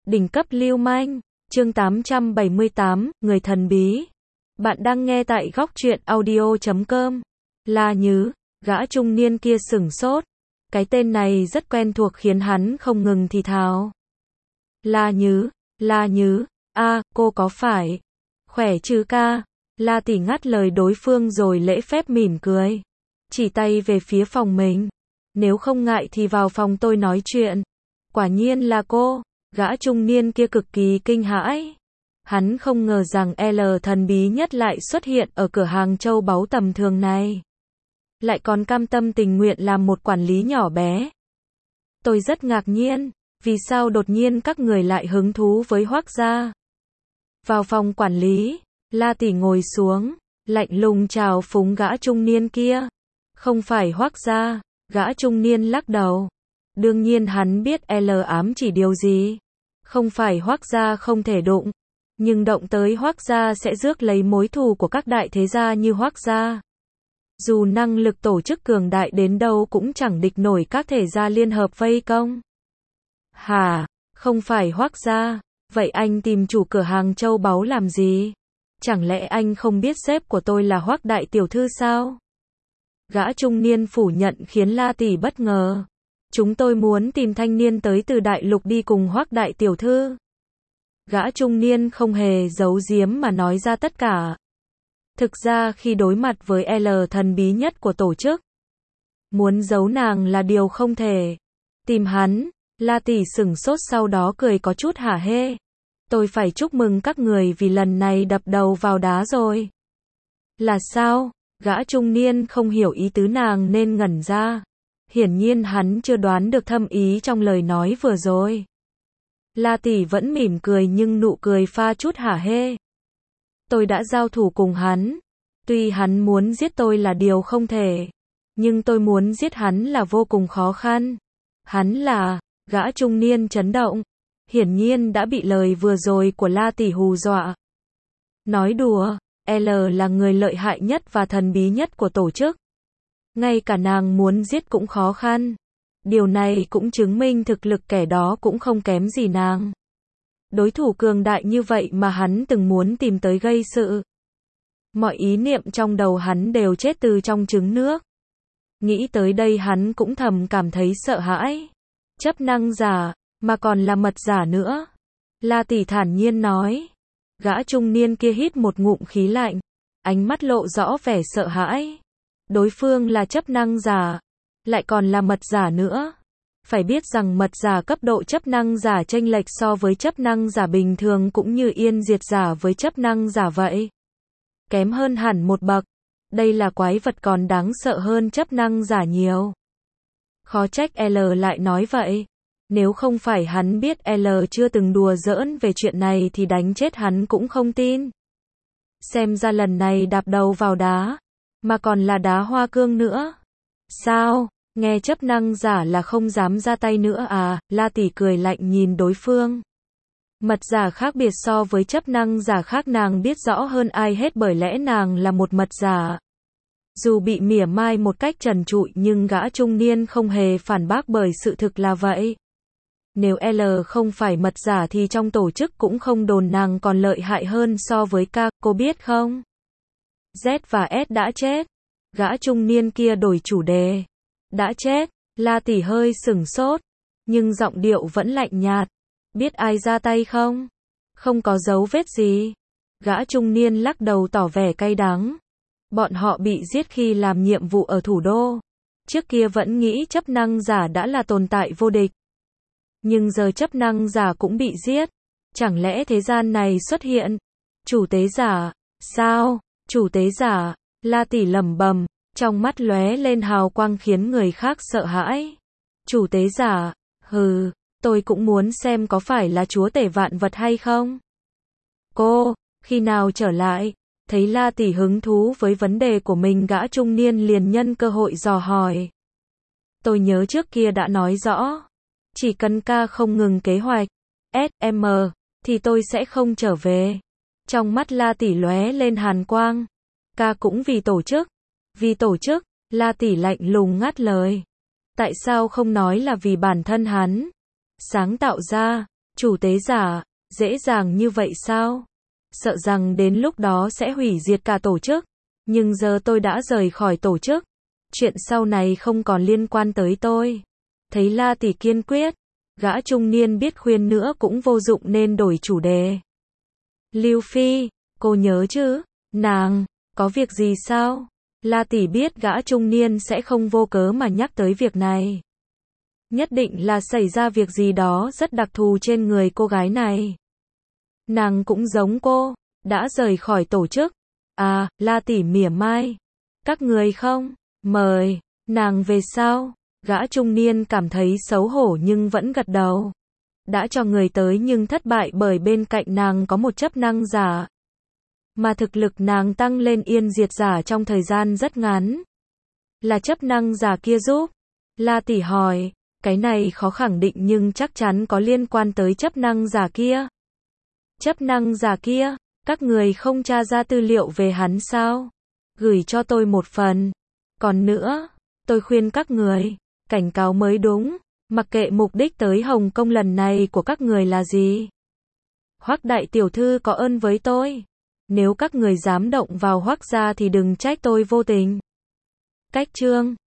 Đỉnh cấp lưu manh, chương 878, người thần bí. Bạn đang nghe tại góc truyện audio.com. La Nhứ, gã trung niên kia sửng sốt. Cái tên này rất quen thuộc khiến hắn không ngừng thì thào. La Nhứ, cô có phải khỏe chứ ca? La tỷ ngắt lời đối phương rồi lễ phép mỉm cười. Chỉ tay về phía phòng mình. Nếu không ngại thì vào phòng tôi nói chuyện. Quả nhiên là cô. Gã trung niên kia cực kỳ kinh hãi. Hắn không ngờ rằng L thần bí nhất lại xuất hiện ở cửa hàng châu báu tầm thường này. Lại còn cam tâm tình nguyện làm một quản lý nhỏ bé. Tôi rất ngạc nhiên, vì sao đột nhiên các người lại hứng thú với Hoắc gia? Vào phòng quản lý, La tỷ ngồi xuống, lạnh lùng chào phúng gã trung niên kia. Không phải Hoắc gia, gã trung niên lắc đầu. Đương nhiên hắn biết L ám chỉ điều gì. Không phải Hoắc gia không thể đụng, nhưng động tới Hoắc gia sẽ rước lấy mối thù của các đại thế gia như Hoắc gia. Dù năng lực tổ chức cường đại đến đâu cũng chẳng địch nổi các thể gia liên hợp vây công. Hả, không phải Hoắc gia, vậy anh tìm chủ cửa hàng châu báu làm gì? Chẳng lẽ anh không biết sếp của tôi là Hoắc đại tiểu thư sao? Gã trung niên phủ nhận khiến La tỷ bất ngờ. Chúng tôi muốn tìm thanh niên tới từ đại lục đi cùng Hoắc đại tiểu thư. Gã trung niên không hề giấu giếm mà nói ra tất cả. Thực ra khi đối mặt với L thần bí nhất của tổ chức, muốn giấu nàng là điều không thể. Tìm hắn, La tỷ sửng sốt sau đó cười có chút hả hê. Tôi phải chúc mừng các người vì lần này đập đầu vào đá rồi. Là sao? Gã trung niên không hiểu ý tứ nàng nên ngẩn ra. Hiển nhiên hắn chưa đoán được thâm ý trong lời nói vừa rồi. La tỷ vẫn mỉm cười nhưng nụ cười pha chút hả hê. Tôi đã giao thủ cùng hắn. Tuy hắn muốn giết tôi là điều không thể, nhưng tôi muốn giết hắn là vô cùng khó khăn. Hắn là, gã trung niên chấn động. Hiển nhiên đã bị lời vừa rồi của La tỷ hù dọa. Nói đùa, L là người lợi hại nhất và thần bí nhất của tổ chức. Ngay cả nàng muốn giết cũng khó khăn. Điều này cũng chứng minh thực lực kẻ đó cũng không kém gì nàng. Đối thủ cường đại như vậy mà hắn từng muốn tìm tới gây sự. Mọi ý niệm trong đầu hắn đều chết từ trong trứng nước. Nghĩ tới đây hắn cũng thầm cảm thấy sợ hãi. Chấp năng giả, mà còn là mật giả nữa. La tỷ thản nhiên nói. Gã trung niên kia hít một ngụm khí lạnh. Ánh mắt lộ rõ vẻ sợ hãi. Đối phương là chấp năng giả, lại còn là mật giả nữa. Phải biết rằng mật giả cấp độ chấp năng giả chênh lệch so với chấp năng giả bình thường cũng như yên diệt giả với chấp năng giả vậy. Kém hơn hẳn một bậc. Đây là quái vật còn đáng sợ hơn chấp năng giả nhiều. Khó trách L lại nói vậy. Nếu không phải hắn biết L chưa từng đùa giỡn về chuyện này thì đánh chết hắn cũng không tin. Xem ra lần này đạp đầu vào đá. Mà còn là đá hoa cương nữa. Sao? Nghe chấp năng giả là không dám ra tay nữa à? La tỷ cười lạnh nhìn đối phương. Mật giả khác biệt so với chấp năng giả khác nàng biết rõ hơn ai hết bởi lẽ nàng là một mật giả. Dù bị mỉa mai một cách trần trụi nhưng gã trung niên không hề phản bác bởi sự thực là vậy. Nếu L không phải mật giả thì trong tổ chức cũng không đồn nàng còn lợi hại hơn so với K, cô biết không? Z và S đã chết. Gã trung niên kia đổi chủ đề. Đã chết. La tỷ hơi sửng sốt, nhưng giọng điệu vẫn lạnh nhạt. Biết ai ra tay không? Không có dấu vết gì. Gã trung niên lắc đầu tỏ vẻ cay đắng. Bọn họ bị giết khi làm nhiệm vụ ở thủ đô. Trước kia vẫn nghĩ chấp năng giả đã là tồn tại vô địch. Nhưng giờ chấp năng giả cũng bị giết. Chẳng lẽ thế gian này xuất hiện chủ tế giả? Sao? Chủ tế giả? La tỷ lẩm bẩm, trong mắt lóe lên hào quang khiến người khác sợ hãi. Chủ tế giả? Hừ, tôi cũng muốn xem có phải là chúa tể vạn vật hay không. Cô, khi nào trở lại? Thấy La tỷ hứng thú với vấn đề của mình, gã trung niên liền nhân cơ hội dò hỏi. Tôi nhớ trước kia đã nói rõ, chỉ cần K không ngừng kế hoạch SM thì tôi sẽ không trở về. Trong mắt La tỷ lóe lên hàn quang. K cũng vì tổ chức. Vì tổ chức? La tỷ lạnh lùng ngắt lời. Tại sao không nói là vì bản thân hắn? Sáng tạo ra, Chủ tế giả, dễ dàng như vậy sao? Sợ rằng đến lúc đó sẽ hủy diệt cả tổ chức. Nhưng giờ tôi đã rời khỏi tổ chức. Chuyện sau này không còn liên quan tới tôi. Thấy La Tỷ kiên quyết, gã trung niên biết khuyên nữa cũng vô dụng nên đổi chủ đề. Lưu Phi, cô nhớ chứ? Nàng, có việc gì sao? La Tỷ biết gã trung niên sẽ không vô cớ mà nhắc tới việc này. Nhất định là xảy ra việc gì đó rất đặc thù trên người cô gái này. Nàng cũng giống cô, đã rời khỏi tổ chức. À, La Tỷ mỉa mai. Các người không, mời, nàng về sao? Gã trung niên cảm thấy xấu hổ nhưng vẫn gật đầu. Đã cho người tới nhưng thất bại bởi bên cạnh nàng có một chấp năng giả. Mà thực lực nàng tăng lên yên diệt giả trong thời gian rất ngắn. Là chấp năng giả kia giúp. La Tỷ hỏi, cái này khó khẳng định nhưng chắc chắn có liên quan tới chấp năng giả kia. Chấp năng giả kia, các người không tra ra tư liệu về hắn sao? Gửi cho tôi một phần. Còn nữa, tôi khuyên các người, cảnh cáo mới đúng, mặc kệ mục đích tới Hồng Kông lần này của các người là gì. Hoắc đại tiểu thư có ơn với tôi. Nếu các người dám động vào Hoắc gia thì đừng trách tôi vô tình. Cách chương